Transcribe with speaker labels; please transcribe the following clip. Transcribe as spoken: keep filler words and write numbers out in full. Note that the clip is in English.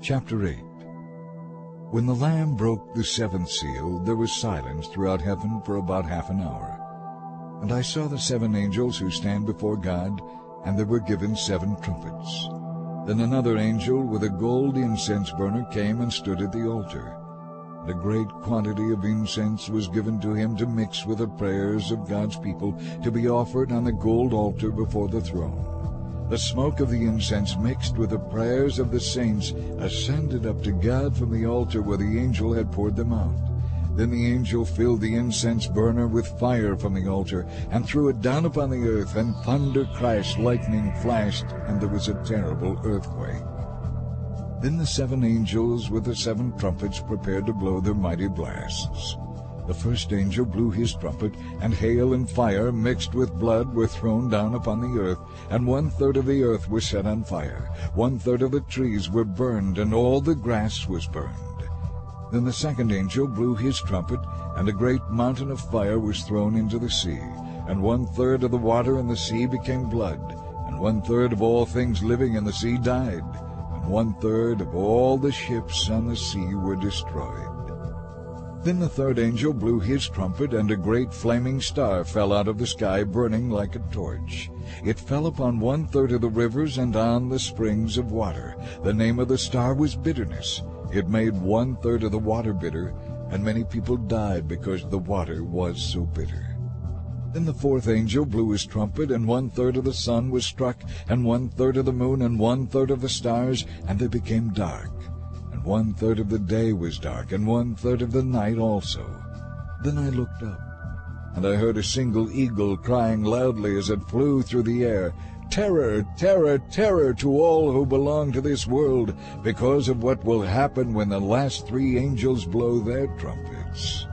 Speaker 1: Chapter eight. When the Lamb broke the seventh seal, there was silence throughout heaven for about half an hour. And I saw the seven angels who stand before God, and they were given seven trumpets. Then another angel with a gold incense burner came and stood at the altar. And a great quantity of incense was given to him to mix with the prayers of God's people, to be offered on the gold altar before the throne. The smoke of the incense mixed with the prayers of the saints ascended up to God from the altar where the angel had poured them out. Then the angel filled the incense burner with fire from the altar and threw it down upon the earth, and thunder crashed, lightning flashed, and there was a terrible earthquake. Then the seven angels with the seven trumpets prepared to blow their mighty blasts. The first angel blew his trumpet, and hail and fire mixed with blood were thrown down upon the earth, and one-third of the earth was set on fire. One-third of the trees were burned, and all the grass was burned. Then the second angel blew his trumpet, and a great mountain of fire was thrown into the sea, and one-third of the water in the sea became blood, and one-third of all things living in the sea died, and one-third of all the ships on the sea were destroyed. Then the third angel blew his trumpet, and a great flaming star fell out of the sky, burning like a torch. It fell upon one-third of the rivers and on the springs of water. The name of the star was Bitterness. It made one-third of the water bitter, and many people died because the water was so bitter. Then the fourth angel blew his trumpet, and one-third of the sun was struck, and one-third of the moon, and one-third of the stars, and they became dark. And one-third of the day was dark, and one-third of the night also. Then I looked up, and I heard a single eagle crying loudly as it flew through the air, "Terror, terror, terror to all who belong to this world, because of what will happen when the last three angels blow their trumpets."